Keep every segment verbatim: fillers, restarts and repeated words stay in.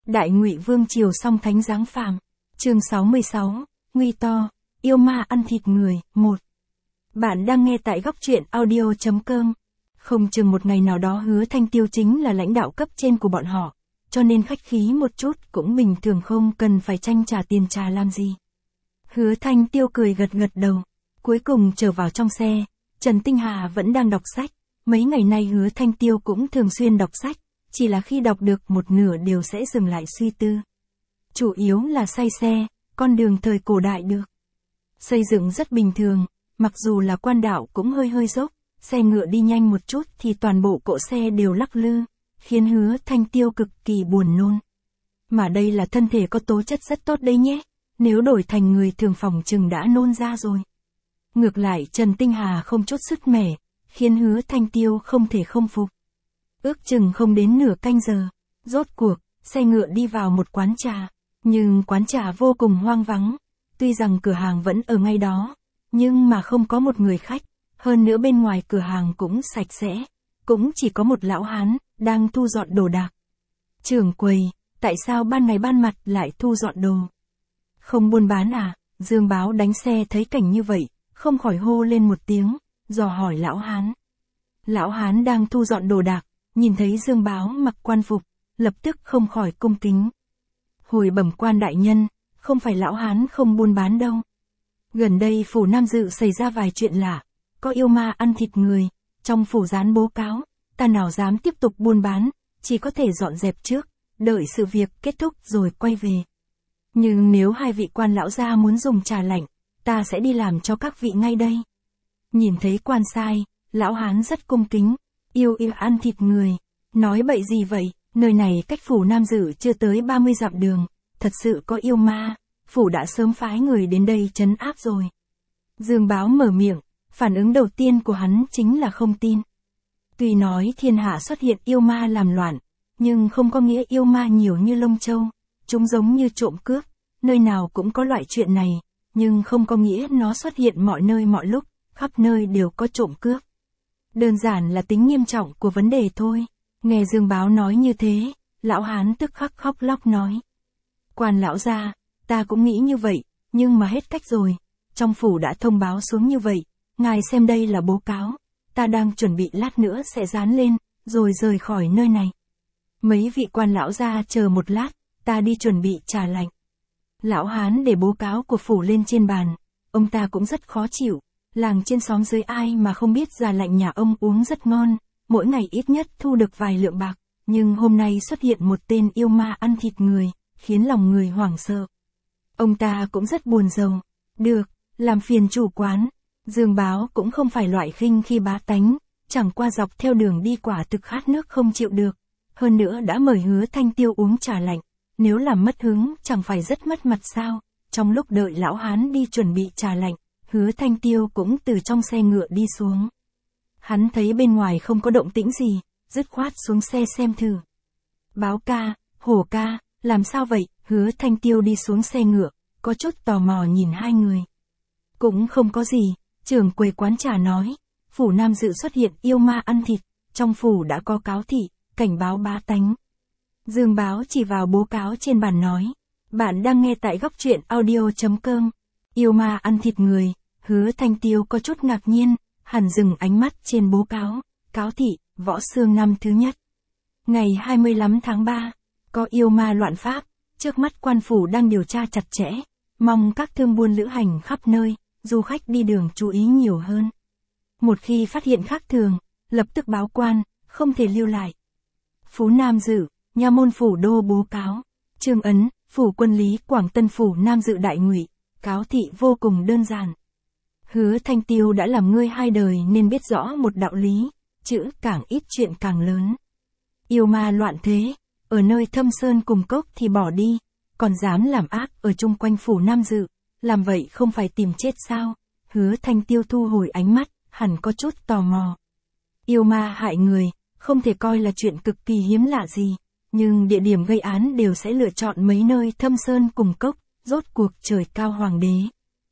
Đại Ngụy Vương triều song thánh giáng phàm. Chương sáu mươi sáu, nguy to, yêu ma ăn thịt người, một. Bạn đang nghe tại góc truyện audio chấm com. Không chừng một ngày nào đó Hứa Thanh Tiêu chính là lãnh đạo cấp trên của bọn họ, cho nên khách khí một chút cũng bình thường, không cần phải tranh trả tiền trà làm gì. Hứa Thanh Tiêu cười gật gật đầu, cuối cùng trở vào trong xe. Trần Tinh Hà vẫn đang đọc sách, mấy ngày nay Hứa Thanh Tiêu cũng thường xuyên đọc sách, chỉ là khi đọc được một nửa đều sẽ dừng lại suy tư. Chủ yếu là say xe, con đường thời cổ đại được xây dựng rất bình thường, mặc dù là quan đạo cũng hơi hơi dốc, xe ngựa đi nhanh một chút thì toàn bộ cỗ xe đều lắc lư, khiến Hứa Thanh Tiêu cực kỳ buồn nôn. Mà đây là thân thể có tố chất rất tốt đấy nhé, nếu đổi thành người thường phòng chừng đã nôn ra rồi. Ngược lại Trần Tinh Hà không chút sứt mẻ, khiến Hứa Thanh Tiêu không thể không phục. Ước chừng không đến nửa canh giờ, rốt cuộc, xe ngựa đi vào một quán trà, nhưng quán trà vô cùng hoang vắng. Tuy rằng cửa hàng vẫn ở ngay đó, nhưng mà không có một người khách, hơn nữa bên ngoài cửa hàng cũng sạch sẽ, cũng chỉ có một lão hán, đang thu dọn đồ đạc. Trưởng quầy, tại sao ban ngày ban mặt lại thu dọn đồ? Không buôn bán à? Dương Báo đánh xe thấy cảnh như vậy, không khỏi hô lên một tiếng, dò hỏi lão hán. Lão hán đang thu dọn đồ đạc, nhìn thấy Dương Báo mặc quan phục, lập tức không khỏi cung kính. Hồi bẩm quan đại nhân, không phải lão hán không buôn bán đâu. Gần đây phủ Nam Dự xảy ra vài chuyện lạ, có yêu ma ăn thịt người, trong phủ dán bố cáo, ta nào dám tiếp tục buôn bán, chỉ có thể dọn dẹp trước, đợi sự việc kết thúc rồi quay về. Nhưng nếu hai vị quan lão gia muốn dùng trà lạnh, ta sẽ đi làm cho các vị ngay đây. Nhìn thấy quan sai, lão hán rất cung kính, yêu yêu ăn thịt người, nói bậy gì vậy, nơi này cách phủ Nam Dự chưa tới ba mươi dặm đường, thật sự có yêu ma, phủ đã sớm phái người đến đây trấn áp rồi. Dương Báo mở miệng, phản ứng đầu tiên của hắn chính là không tin. Tuy nói thiên hạ xuất hiện yêu ma làm loạn, nhưng không có nghĩa yêu ma nhiều như lông châu, chúng giống như trộm cướp, nơi nào cũng có loại chuyện này, nhưng không có nghĩa nó xuất hiện mọi nơi mọi lúc, khắp nơi đều có trộm cướp. Đơn giản là tính nghiêm trọng của vấn đề thôi. Nghe Dương Báo nói như thế, lão hán tức khắc khóc lóc nói. Quan lão gia, ta cũng nghĩ như vậy, nhưng mà hết cách rồi, trong phủ đã thông báo xuống như vậy, ngài xem đây là bố cáo, ta đang chuẩn bị lát nữa sẽ dán lên, rồi rời khỏi nơi này. Mấy vị quan lão gia chờ một lát, ta đi chuẩn bị trà lạnh. Lão hán để bố cáo của phủ lên trên bàn, ông ta cũng rất khó chịu, làng trên xóm dưới ai mà không biết trà lạnh nhà ông uống rất ngon, mỗi ngày ít nhất thu được vài lượng bạc, nhưng hôm nay xuất hiện một tên yêu ma ăn thịt người, khiến lòng người hoảng sợ. Ông ta cũng rất buồn rầu. Được, làm phiền chủ quán. Dương Báo cũng không phải loại khinh khi bá tánh, chẳng qua dọc theo đường đi quả thực khát nước không chịu được. Hơn nữa đã mời Hứa Thanh Tiêu uống trà lạnh, nếu làm mất hứng chẳng phải rất mất mặt sao. Trong lúc đợi lão hán đi chuẩn bị trà lạnh, Hứa Thanh Tiêu cũng từ trong xe ngựa đi xuống. Hắn thấy bên ngoài không có động tĩnh gì, dứt khoát xuống xe xem thử. Báo ca, Hổ ca, làm sao vậy? Hứa Thanh Tiêu đi xuống xe ngựa, có chút tò mò nhìn hai người. Cũng không có gì, trưởng quầy quán trà nói, phủ Nam Dự xuất hiện yêu ma ăn thịt, trong phủ đã có cáo thị, cảnh báo bá tánh. Dương Báo chỉ vào bố cáo trên bàn nói, bạn đang nghe tại góc truyện audio chấm com, yêu ma ăn thịt người. Hứa Thanh Tiêu có chút ngạc nhiên, hẳn dừng ánh mắt trên bố cáo, cáo thị, Võ Xương năm thứ nhất. Ngày hai mươi lăm tháng ba, có yêu ma loạn pháp, trước mắt quan phủ đang điều tra chặt chẽ, mong các thương buôn lữ hành khắp nơi, du khách đi đường chú ý nhiều hơn. Một khi phát hiện khác thường, lập tức báo quan, không thể lưu lại. Phú Nam Dự, nha môn phủ đô bố cáo, Trương Ấn, phủ quân lý Quảng Tân phủ Nam Dự Đại Ngụy, cáo thị vô cùng đơn giản. Hứa Thanh Tiêu đã làm ngươi hai đời nên biết rõ một đạo lý, chữ càng ít chuyện càng lớn. Yêu ma loạn thế, ở nơi thâm sơn cùng cốc thì bỏ đi, còn dám làm ác ở chung quanh phủ Nam Dự, làm vậy không phải tìm chết sao? Hứa Thanh Tiêu thu hồi ánh mắt, hẳn có chút tò mò. Yêu ma hại người, không thể coi là chuyện cực kỳ hiếm lạ gì, nhưng địa điểm gây án đều sẽ lựa chọn mấy nơi thâm sơn cùng cốc, rốt cuộc trời cao hoàng đế.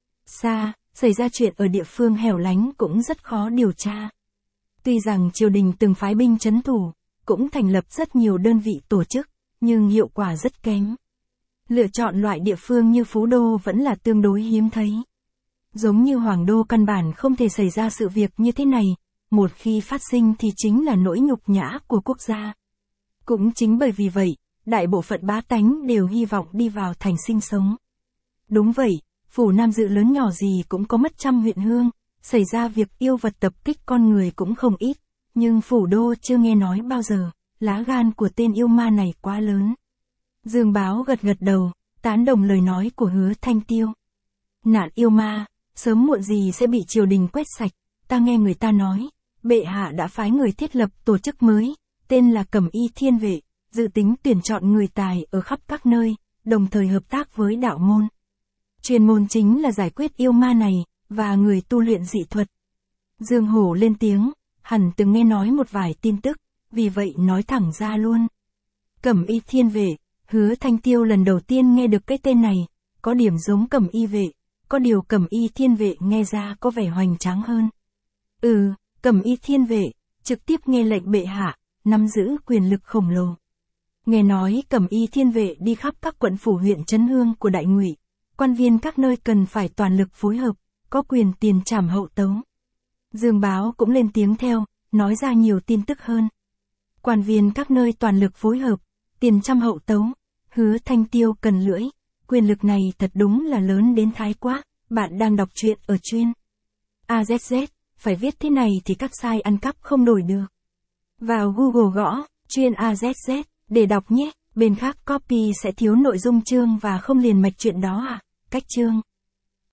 Xa, xảy ra chuyện ở địa phương hẻo lánh cũng rất khó điều tra. Tuy rằng triều đình từng phái binh trấn thủ, cũng thành lập rất nhiều đơn vị tổ chức, nhưng hiệu quả rất kém. Lựa chọn loại địa phương như Phú Đô vẫn là tương đối hiếm thấy. Giống như Hoàng Đô căn bản không thể xảy ra sự việc như thế này, một khi phát sinh thì chính là nỗi nhục nhã của quốc gia. Cũng chính bởi vì vậy, đại bộ phận bá tánh đều hy vọng đi vào thành sinh sống. Đúng vậy, Phủ Nam Dự lớn nhỏ gì cũng có mất trăm huyện hương, xảy ra việc yêu vật tập kích con người cũng không ít, nhưng Phủ Đô chưa nghe nói bao giờ, lá gan của tên yêu ma này quá lớn. Dương Báo gật gật đầu, tán đồng lời nói của Hứa Thanh Tiêu. Nạn yêu ma, sớm muộn gì sẽ bị triều đình quét sạch, ta nghe người ta nói, bệ hạ đã phái người thiết lập tổ chức mới, tên là Cẩm Y Thiên Vệ, dự tính tuyển chọn người tài ở khắp các nơi, đồng thời hợp tác với đạo môn. Chuyên môn chính là giải quyết yêu ma này, và người tu luyện dị thuật. Dương Hổ lên tiếng, hẳn từng nghe nói một vài tin tức, vì vậy nói thẳng ra luôn. Cẩm Y Thiên Vệ, Hứa Thanh Tiêu lần đầu tiên nghe được cái tên này, có điểm giống Cẩm Y Vệ, có điều Cẩm Y Thiên Vệ nghe ra có vẻ hoành tráng hơn. Ừ, Cẩm Y Thiên Vệ, trực tiếp nghe lệnh bệ hạ, nắm giữ quyền lực khổng lồ. Nghe nói Cẩm Y Thiên Vệ đi khắp các quận phủ huyện trấn hương của đại ngụy, quan viên các nơi cần phải toàn lực phối hợp, có quyền tiền trảm hậu tấu. Dương Báo cũng lên tiếng theo, nói ra nhiều tin tức hơn. Quan viên các nơi toàn lực phối hợp, tiền trăm hậu tấu, Hứa Thanh Tiêu cần lưỡi, quyền lực này thật đúng là lớn đến thái quá, bạn đang đọc truyện ở chuyên a zét zét, phải viết thế này thì các site ăn cắp không đổi được. Vào Google gõ, chuyên a zét zét, để đọc nhé, bên khác copy sẽ thiếu nội dung chương và không liền mạch chuyện đó à, cách chương.